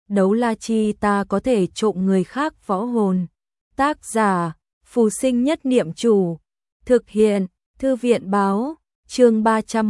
đấu la chi ta có thể trộm người khác võ hồn. Tác giả, Phù Sinh Nhất Niệm Chủ. Thực hiện, Thư viện Báo. Chương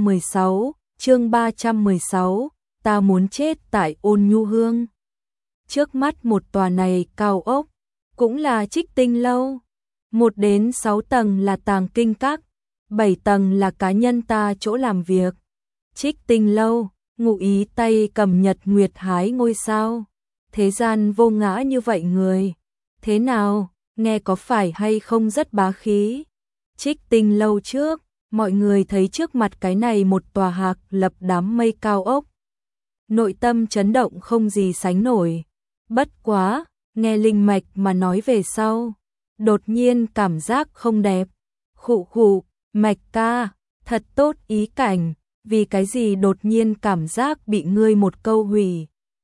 316, ta muốn chết tại Ôn Nhu Hương. Trước mắt một tòa này cao ốc, cũng là Trích Tinh Lâu. 1 đến 6 tầng là Tàng Kinh Các, 7 tầng là cá nhân ta chỗ làm việc. Trích Tinh Lâu, ngụ ý tay cầm nhật nguyệt hái ngôi sao. Thế gian vô ngã như vậy người. Thế nào, nghe có phải hay không rất bá khí? Trích Tinh Lâu trước, mọi người thấy trước mặt cái này một tòa hạc lập đám mây cao ốc. Nội tâm chấn động không gì sánh nổi. Bất quá, nghe Linh Mạch mà nói về sau, đột nhiên cảm giác không đẹp. Khụ khụ, Mạch ca, thật tốt ý cảnh, vì cái gì đột nhiên cảm giác bị ngươi một câu hủy.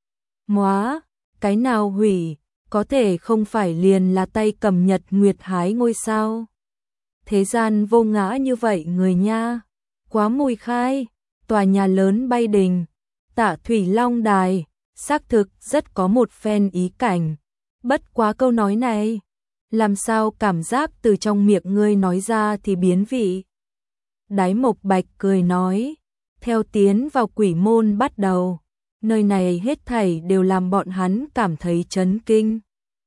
Móa, cái nào hủy, có thể không phải liền là tay cầm nhật nguyệt hái ngôi sao. Thế gian vô ngã như vậy người nha, quá mùi khai, tòa nhà lớn bay đình, Tạ Thủy Long Đài, xác thực rất có một phen ý cảnh. Bất quá câu nói này, làm sao cảm giác từ trong miệng ngươi nói ra thì biến vị. Đái Mộc Bạch cười nói, theo tiến vào quỷ môn bắt đầu, nơi này hết thảy đều làm bọn hắn cảm thấy chấn kinh.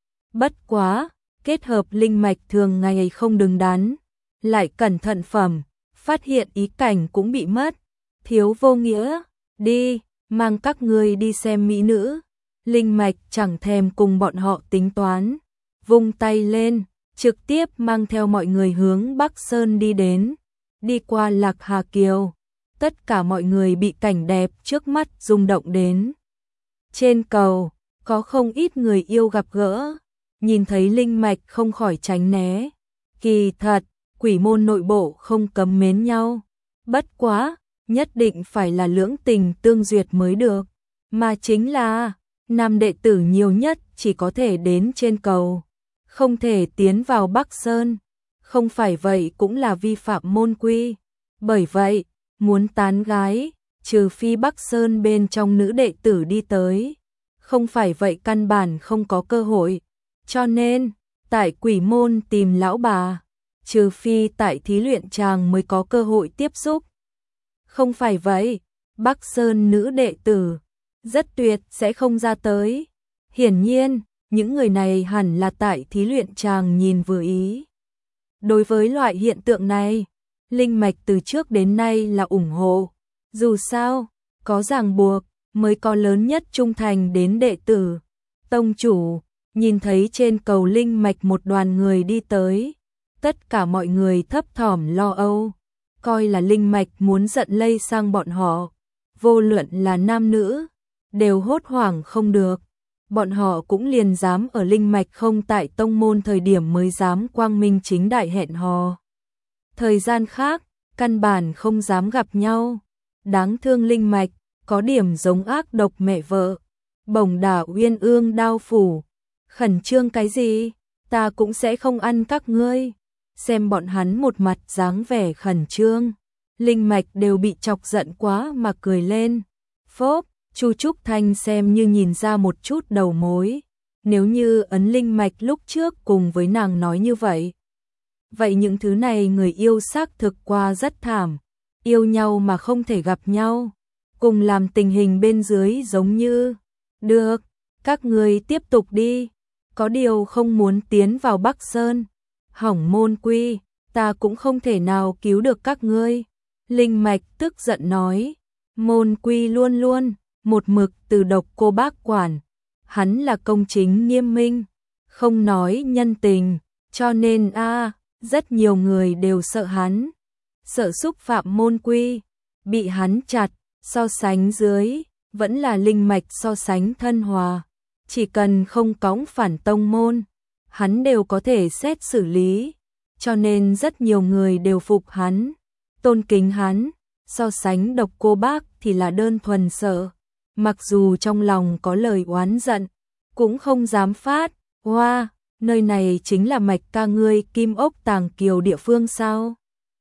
Bất quá, kết hợp linh mạch thường ngày không đứng đắn, lại cẩn thận phẩm, phát hiện ý cảnh cũng bị mất. Thiếu vô nghĩa, đi, mang các ngươi đi xem mỹ nữ. Linh mạch chẳng thèm cùng bọn họ tính toán, vung tay lên, trực tiếp mang theo mọi người hướng Bắc Sơn đi đến. Đi qua Lạc Hà Kiều, tất cả mọi người bị cảnh đẹp trước mắt rung động đến. Trên cầu, có không ít người yêu gặp gỡ, nhìn thấy linh mạch không khỏi tránh né. Kỳ thật, quỷ môn nội bộ không cấm mến nhau. Bất quá, nhất định phải là lưỡng tình tương duyệt mới được. Mà chính là, nam đệ tử nhiều nhất chỉ có thể đến trên cầu, không thể tiến vào Bắc Sơn. Không phải vậy cũng là vi phạm môn quy. Bởi vậy, muốn tán gái, trừ phi Bắc Sơn bên trong nữ đệ tử đi tới. Không phải vậy căn bản không có cơ hội. Cho nên, tại quỷ môn tìm lão bà, trừ phi tại thí luyện tràng mới có cơ hội tiếp xúc. Không phải vậy, Bắc Sơn nữ đệ tử, rất tuyệt sẽ không ra tới. Hiển nhiên, những người này hẳn là tại thí luyện tràng nhìn vừa ý. Đối với loại hiện tượng này, Linh Mạch từ trước đến nay là ủng hộ. Dù sao, có ràng buộc, mới có lớn nhất trung thành đến đệ tử. Tông chủ, nhìn thấy trên cầu Linh Mạch một đoàn người đi tới. Tất cả mọi người thấp thỏm lo âu, coi là Linh Mạch muốn giận lây sang bọn họ. Vô luận là nam nữ, đều hốt hoảng không được. Bọn họ cũng liền dám ở Linh Mạch không tại tông môn thời điểm mới dám quang minh chính đại hẹn hò. Thời gian khác, căn bản không dám gặp nhau. Đáng thương Linh Mạch, có điểm giống ác độc mẹ vợ. Bổng đả Uyên Ương đao phủ. Khẩn trương cái gì? Ta cũng sẽ không ăn các ngươi. Xem bọn hắn một mặt dáng vẻ khẩn trương. Linh Mạch đều bị chọc giận quá mà cười lên. Phốp, Chu Trúc Thanh xem như nhìn ra một chút đầu mối. Nếu như ấn Linh Mạch lúc trước cùng với nàng nói như vậy. Vậy những thứ này người yêu xác thực qua rất thảm. Yêu nhau mà không thể gặp nhau. Cùng làm tình hình bên dưới giống như. Được, các người tiếp tục đi. Có điều không muốn tiến vào Bắc Sơn. Hỏng môn quy, ta cũng không thể nào cứu được các ngươi. Linh Mạch tức giận nói. Môn quy luôn luôn, một mực từ Độc Cô Bác quản. Hắn là công chính nghiêm minh, không nói nhân tình, cho nên rất nhiều người đều sợ hắn. Sợ xúc phạm môn quy, bị hắn chặt, so sánh dưới, vẫn là Linh Mạch so sánh thân hòa. Chỉ cần không cõng phản tông môn, hắn đều có thể xét xử lý, cho nên rất nhiều người đều phục hắn, tôn kính hắn. So sánh Độc Cô Bác thì là đơn thuần sợ, mặc dù trong lòng có lời oán giận, cũng không dám phát. Hoa, nơi này chính là Mạch ca ngươi Kim Ốc Tàng Kiều địa phương sao?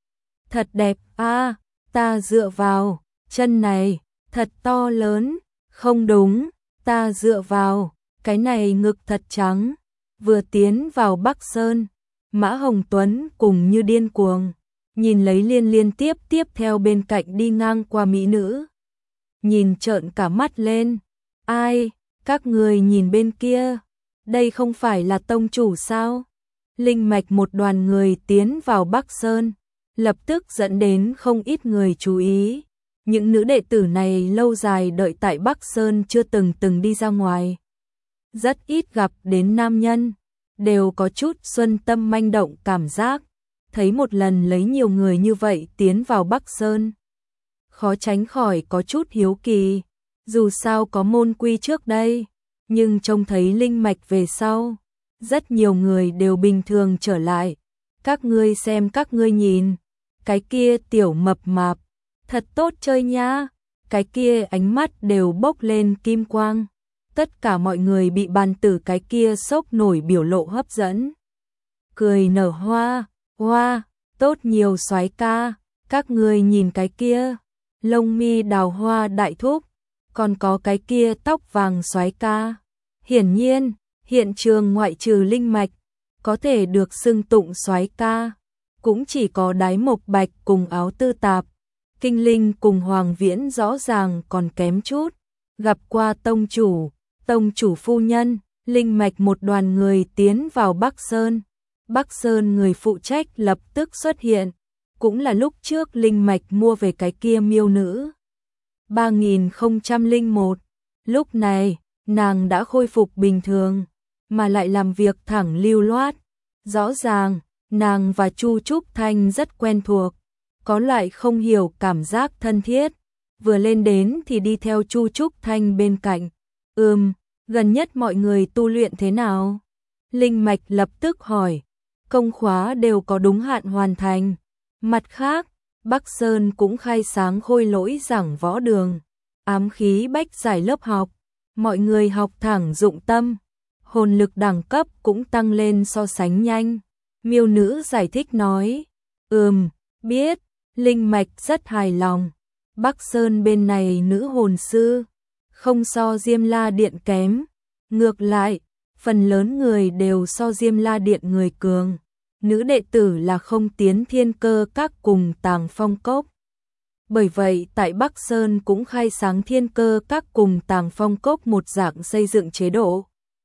Thật đẹp ta dựa vào, chân này, thật to lớn. Không đúng, Ta dựa vào, cái này ngực thật trắng. Vừa tiến vào Bắc Sơn, Mã Hồng Tuấn cùng như điên cuồng, nhìn lấy liên tiếp theo bên cạnh đi ngang qua mỹ nữ. Nhìn trợn cả mắt lên, ai, các người nhìn bên kia, đây không phải là tông chủ sao? Linh mạch một đoàn người tiến vào Bắc Sơn, lập tức dẫn đến không ít người chú ý. Những nữ đệ tử này lâu dài đợi tại Bắc Sơn chưa từng đi ra ngoài. Rất ít gặp đến nam nhân, đều có chút xuân tâm manh động cảm giác. Thấy một lần lấy nhiều người như vậy tiến vào Bắc Sơn, khó tránh khỏi có chút hiếu kỳ. Dù sao có môn quy trước đây, nhưng trông thấy linh mạch về sau, rất nhiều người đều bình thường trở lại. Các ngươi xem, các ngươi nhìn, cái kia tiểu mập mạp, thật tốt chơi nha, cái kia ánh mắt đều bốc lên kim quang. Tất cả mọi người bị bàn tử cái kia sốc nổi biểu lộ hấp dẫn. Cười nở hoa, hoa, tốt nhiều soái ca, các ngươi nhìn cái kia, lông mi đào hoa đại thúc, còn có cái kia tóc vàng soái ca. Hiển nhiên, hiện trường ngoại trừ linh mạch, có thể được xưng tụng soái ca, cũng chỉ có Đái Mộc Bạch cùng Áo Tư Tạp. Kinh Linh cùng Hoàng Viễn rõ ràng còn kém chút. Gặp qua tông chủ phu nhân, linh mạch một đoàn người tiến vào Bắc Sơn. Bắc Sơn người phụ trách lập tức xuất hiện, cũng là lúc trước linh mạch mua về cái kia miêu nữ 3001. Lúc này, nàng đã khôi phục bình thường, mà lại làm việc thẳng lưu loát. Rõ ràng, nàng và Chu Trúc Thanh rất quen thuộc, có loại không hiểu cảm giác thân thiết. Vừa lên đến thì đi theo Chu Trúc Thanh bên cạnh. Gần nhất mọi người tu luyện thế nào? Linh mạch lập tức hỏi. Công khóa đều có đúng hạn hoàn thành. Mặt khác, Bắc Sơn cũng khai sáng khôi lỗi giảng võ đường, ám khí bách giải lớp học. Mọi người học thẳng dụng tâm, hồn lực đẳng cấp cũng tăng lên so sánh nhanh. Miêu nữ giải thích nói. Biết. Linh mạch rất hài lòng. Bắc Sơn bên này nữ hồn sư không so Diêm La Điện kém, ngược lại, phần lớn người đều so Diêm La Điện người cường. Nữ đệ tử là không tiến Thiên Cơ Các cùng Tàng Phong Cốc. Bởi vậy tại Bắc Sơn cũng khai sáng Thiên Cơ Các cùng Tàng Phong Cốc một dạng xây dựng chế độ.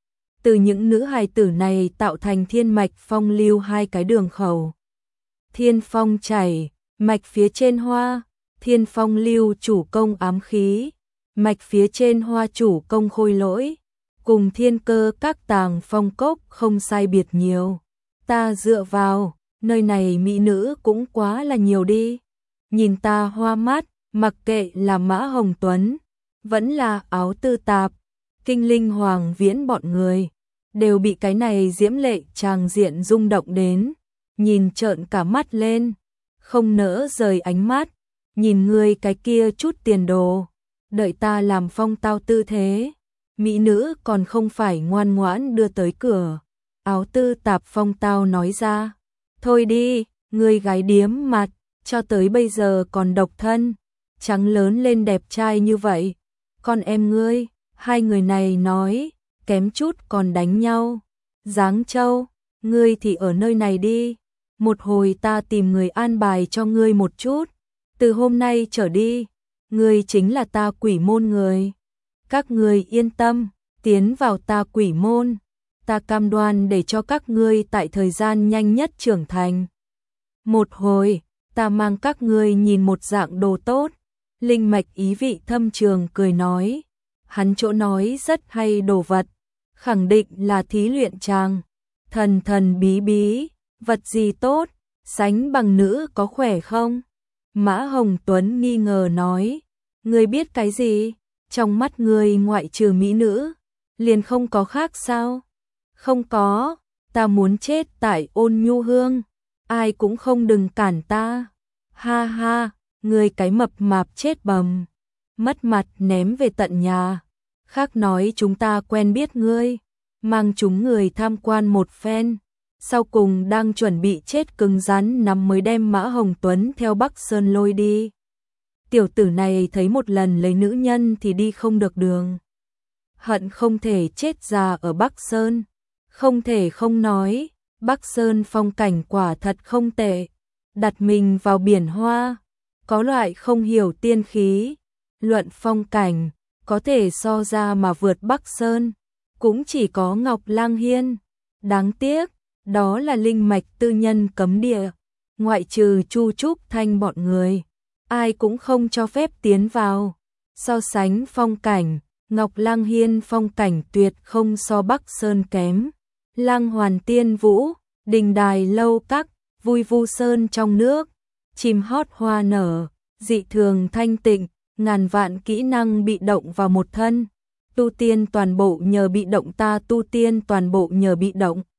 Từ những nữ hài tử này tạo thành thiên mạch phong lưu hai cái đường khẩu. Thiên phong chảy, mạch phía trên hoa, thiên phong lưu chủ công ám khí, mạch phía trên hoa chủ công khôi lỗi, cùng Thiên Cơ Các Tàng Phong Cốc không sai biệt nhiều. Ta dựa vào, nơi này mỹ nữ cũng quá là nhiều đi. Nhìn ta hoa mắt, mặc kệ là Mã Hồng Tuấn, vẫn là Áo Tư Tạp, Kinh Linh Hoàng Viễn bọn người, đều bị cái này diễm lệ tràng diện rung động đến, nhìn trợn cả mắt lên, không nỡ rời ánh mắt, nhìn ngươi cái kia chút tiền đồ, đợi ta làm phong tao tư thế, mỹ nữ còn không phải ngoan ngoãn đưa tới cửa. Áo Tư Tạp phong tao nói ra, thôi đi, ngươi gái điếm mặt, cho tới bây giờ còn độc thân, trắng lớn lên đẹp trai như vậy, con em ngươi, hai người này nói, kém chút còn đánh nhau. Giáng Châu, ngươi thì ở nơi này đi, một hồi ta tìm người an bài cho ngươi một chút, từ hôm nay trở đi, ngươi chính là ta Quỷ Môn người. Các ngươi yên tâm, tiến vào ta Quỷ Môn, ta cam đoan để cho các ngươi tại thời gian nhanh nhất trưởng thành. Một hồi, ta mang các ngươi nhìn một dạng đồ tốt. Linh mạch ý vị thâm trường cười nói, hắn chỗ nói rất hay đồ vật, khẳng định là thí luyện tràng, thần bí bí, vật gì tốt, sánh bằng nữ có khỏe không? Mã Hồng Tuấn nghi ngờ nói, ngươi biết cái gì? Trong mắt ngươi ngoại trừ mỹ nữ, liền không có khác sao? Không có, ta muốn chết tại Ôn Nhu Hương, ai cũng không đừng cản ta. Ha ha, ngươi cái mập mạp chết bầm, mất mặt ném về tận nhà. Khác nói chúng ta quen biết ngươi, mang chúng người tham quan một phen, sau cùng đang chuẩn bị chết cứng rắn nằm mới đem Mã Hồng Tuấn theo Bắc Sơn lôi đi. Tiểu tử này thấy một lần lấy nữ nhân thì đi không được đường. hận không thể chết già ở Bắc Sơn. Không thể không nói, Bắc Sơn phong cảnh quả thật không tệ. Đặt mình vào biển hoa, có loại không hiểu tiên khí. Luận phong cảnh, có thể so ra mà vượt Bắc Sơn, cũng chỉ có Ngọc Lang Hiên. Đáng tiếc, đó là linh mạch tư nhân cấm địa, ngoại trừ Chu Trúc Thanh bọn người, ai cũng không cho phép tiến vào. So sánh phong cảnh, Ngọc Lang Hiên phong cảnh tuyệt không so Bắc Sơn kém. Lang Hoàn Tiên Vũ, đình đài lâu các, vui vu sơn trong nước, chim hót hoa nở, dị thường thanh tịnh, ngàn vạn kỹ năng bị động vào một thân. Tu tiên toàn bộ nhờ bị động, ta tu tiên toàn bộ nhờ bị động.